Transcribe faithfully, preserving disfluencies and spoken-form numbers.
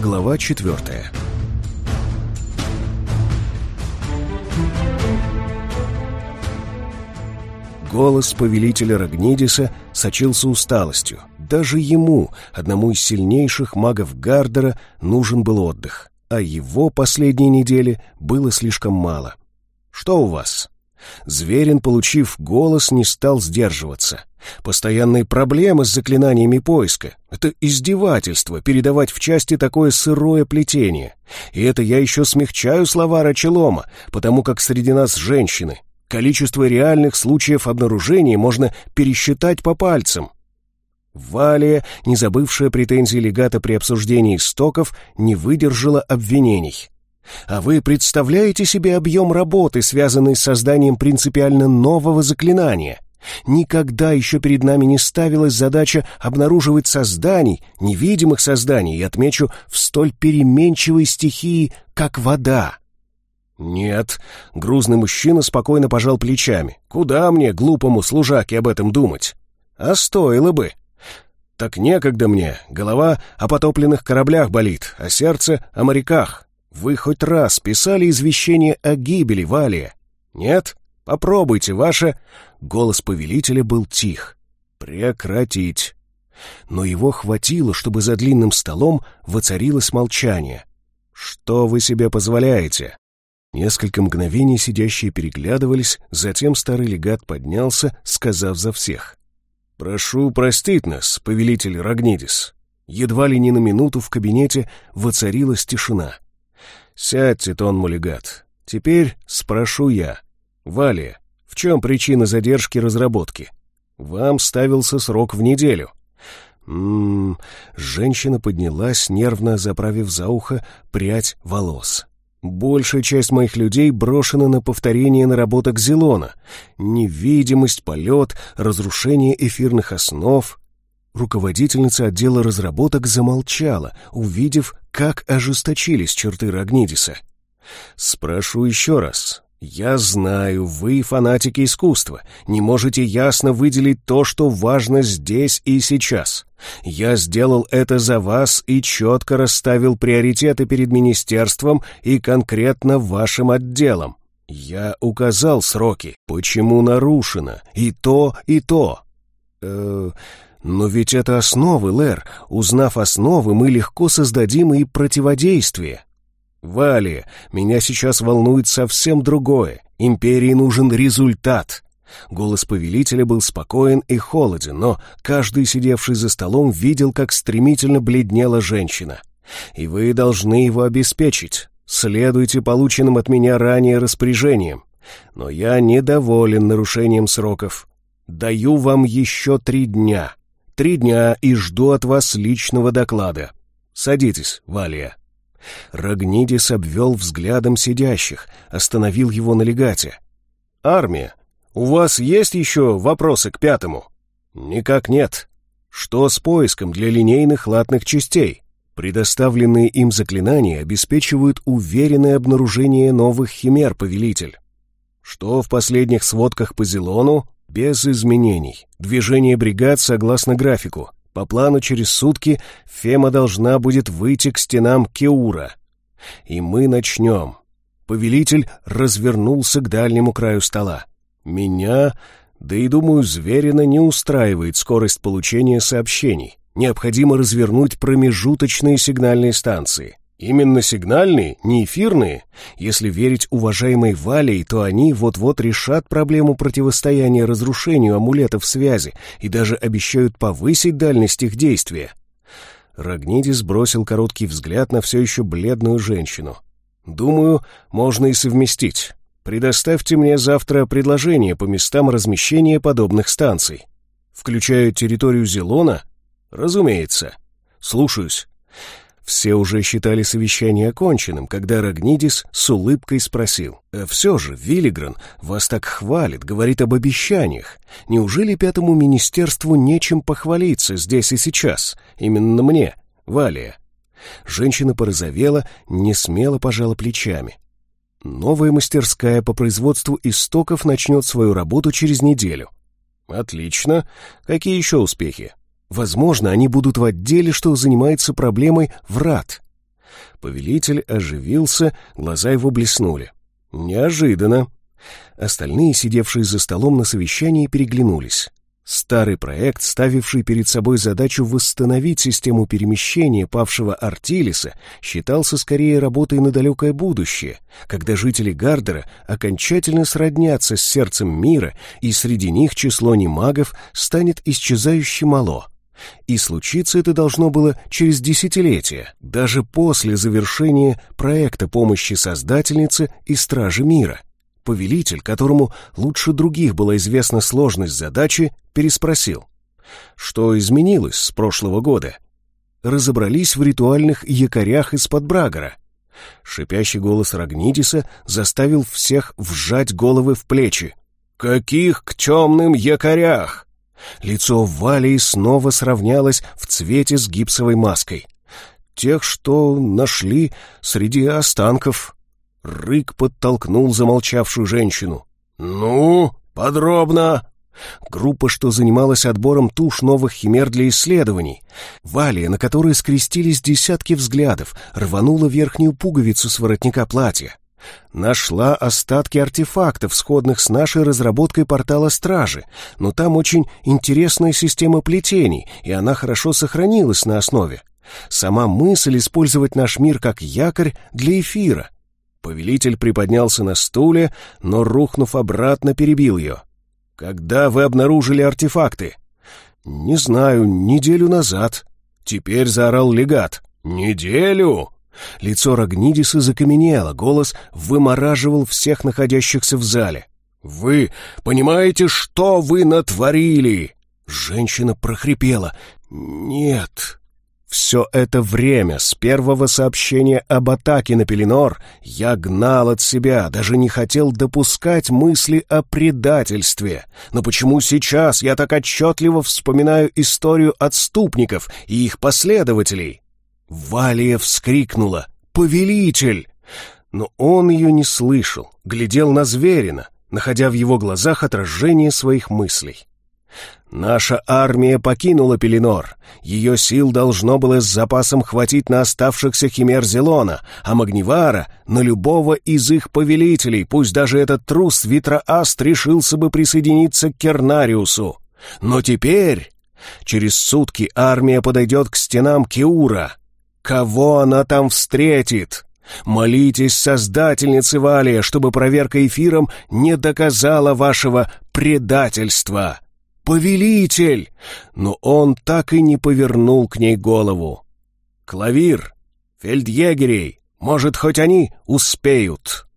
Глава четвертая. Голос повелителя Рагнидиса сочился усталостью. Даже ему, одному из сильнейших магов Гардера, нужен был отдых, а его последней недели было слишком мало. «Что у вас?» Зверин, получив голос, не стал сдерживаться. Постоянные проблемы с заклинаниями поиска. Это издевательство передавать в части такое сырое плетение. И это я еще смягчаю слова Рачелома, потому как среди нас женщины. Количество реальных случаев обнаружения можно пересчитать по пальцам. Валия, не забывшая претензий легата при обсуждении истоков, не выдержала обвинений. А вы представляете себе объем работы, связанный с созданием принципиально нового заклинания? Никогда еще перед нами не ставилась задача обнаруживать созданий, невидимых созданий, и отмечу, в столь переменчивой стихии, как вода. Нет, грузный мужчина спокойно пожал плечами. Куда мне, глупому служаке, об этом думать? А стоило бы. Так некогда мне, голова о потопленных кораблях болит, а сердце о моряках. Вы хоть раз писали извещение о гибели Валия? Нет? Попробуйте, ваше...» Голос повелителя был тих. «Прекратить». Но его хватило, чтобы за длинным столом воцарилось молчание. «Что вы себе позволяете?» Несколько мгновений сидящие переглядывались, затем старый легат поднялся, сказав за всех: «Прошу простить нас, повелитель Рагнидис». Едва ли не на минуту в кабинете воцарилась тишина. «Сядьте, Тонму легат. Теперь спрошу я. Валия, в чем причина задержки разработки? Вам ставился срок в неделю». М-м-м, женщина поднялась, нервно заправив за ухо прядь волос. «Большая часть моих людей брошена на повторение наработок Зелона. Невидимость, полет, разрушение эфирных основ». Руководительница отдела разработок замолчала, увидев, как ожесточились черты Рагнидиса. «Спрошу еще раз. Я знаю, вы фанатики искусства, не можете ясно выделить то, что важно здесь и сейчас. Я сделал это за вас и четко расставил приоритеты перед министерством и конкретно вашим отделом. Я указал сроки, почему нарушено и то, и то». Э-э... «Но ведь это основы, Лэр. Узнав основы, мы легко создадим и противодействие». «Валия, меня сейчас волнует совсем другое. Империи нужен результат». Голос повелителя был спокоен и холоден, но каждый, сидевший за столом, видел, как стремительно бледнела женщина. «И вы должны его обеспечить. Следуйте полученным от меня ранее распоряжениям. Но я недоволен нарушением сроков. Даю вам еще три дня». Три дня и жду от вас личного доклада. Садитесь, Валия». Рагнидис обвел взглядом сидящих, остановил его на легате. «Армия, у вас есть еще вопросы к пятому?» «Никак нет. Что с поиском для линейных латных частей? Предоставленные им заклинания обеспечивают уверенное обнаружение новых химер, повелитель. Что в последних сводках по Зелону? Без изменений. Движение бригад согласно графику. По плану через сутки Фема должна будет выйти к стенам Кеура. И мы начнем». Повелитель развернулся к дальнему краю стола. «Меня, да и, думаю, Зверина не устраивает скорость получения сообщений. Необходимо развернуть промежуточные сигнальные станции. Именно сигнальные, не эфирные. Если верить уважаемой Валии, то они вот-вот решат проблему противостояния разрушению амулетов связи и даже обещают повысить дальность их действия». Рагнидис бросил короткий взгляд на все еще бледную женщину. «Думаю, можно и совместить. Предоставьте мне завтра предложение по местам размещения подобных станций. Включая территорию Зелона? Разумеется. Слушаюсь». Все уже считали совещание оконченным, когда Рагнидис с улыбкой спросил: «А все же, Виллигран вас так хвалит, говорит об обещаниях. Неужели пятому министерству нечем похвалиться здесь и сейчас? Именно мне, Валия?» Женщина порозовела, несмело пожала плечами. «Новая мастерская по производству истоков начнет свою работу через неделю». «Отлично. Какие еще успехи?» «Возможно, они будут в отделе, что занимается проблемой врат». Повелитель оживился, глаза его блеснули. Неожиданно. Остальные, сидевшие за столом на совещании, переглянулись. Старый проект, ставивший перед собой задачу восстановить систему перемещения павшего Артилиса, считался скорее работой на далекое будущее, когда жители Гардера окончательно сроднятся с сердцем мира, и среди них число немагов станет исчезающе мало. И случиться это должно было через десятилетия, даже после завершения проекта помощи Создательнице и Стражи Мира. Повелитель, которому лучше других была известна сложность задачи, переспросил: «Что изменилось с прошлого года?» Разобрались в ритуальных якорях из-под Брагора. Шипящий голос Рагнидиса заставил всех вжать головы в плечи. «Каких к темным якорях?» Лицо Валии снова сравнялось в цвете с гипсовой маской. «Тех, что нашли среди останков». Рык подтолкнул замолчавшую женщину. «Ну, подробно!» Группа, что занималась отбором туш новых химер для исследований. Валия, на которой скрестились десятки взглядов, рванула верхнюю пуговицу с воротника платья. Нашла остатки артефактов, сходных с нашей разработкой портала Стражи, но там очень интересная система плетений, и она хорошо сохранилась на основе. Сама мысль использовать наш мир как якорь для эфира. Повелитель приподнялся на стуле, но, рухнув обратно, перебил ее. «Когда вы обнаружили артефакты?» «Не знаю, неделю назад». Теперь заорал легат. «Неделю?» Лицо Рагнидиса закаменело, голос вымораживал всех находящихся в зале. «Вы понимаете, что вы натворили?» Женщина прохрипела. «Нет». Все это время, с первого сообщения об атаке на Пеленор, я гнал от себя, даже не хотел допускать мысли о предательстве. Но почему сейчас я так отчетливо вспоминаю историю отступников и их последователей? Валия вскрикнула: «Повелитель!» Но он ее не слышал, глядел на Зверина, находя в его глазах отражение своих мыслей. Наша армия покинула Пеленор. Ее сил должно было с запасом хватить на оставшихся химер Зелона, а Магнивара — на любого из их повелителей, пусть даже этот трус Витрааст решился бы присоединиться к Кернариусу. Но теперь, через сутки, армия подойдет к стенам Кеура. Кого она там встретит? Молитесь Создательнице Валия, чтобы проверка эфиром не доказала вашего предательства. «Повелитель!» Но он так и не повернул к ней голову. «Клавир, фельдъегерей, может, хоть они успеют?»